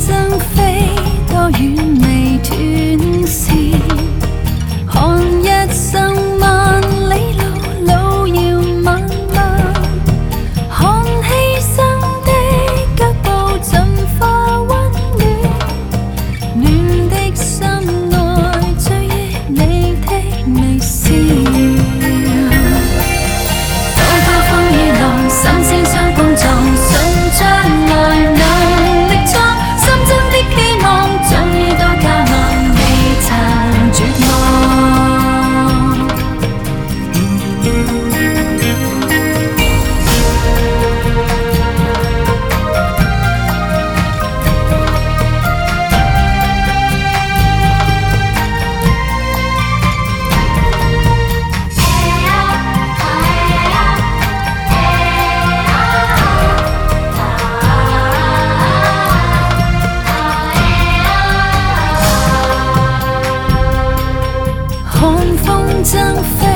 爭飛，多遠未斷線，看一生萬里路，路遙漫漫，看犧牲的腳步盡化溫暖，暖的心內追憶你的微笑。當暴風雨來，心聲相碰撞，信將來能力壯，心中的希望終於都靠岸，未曾絕望。看風箏飛。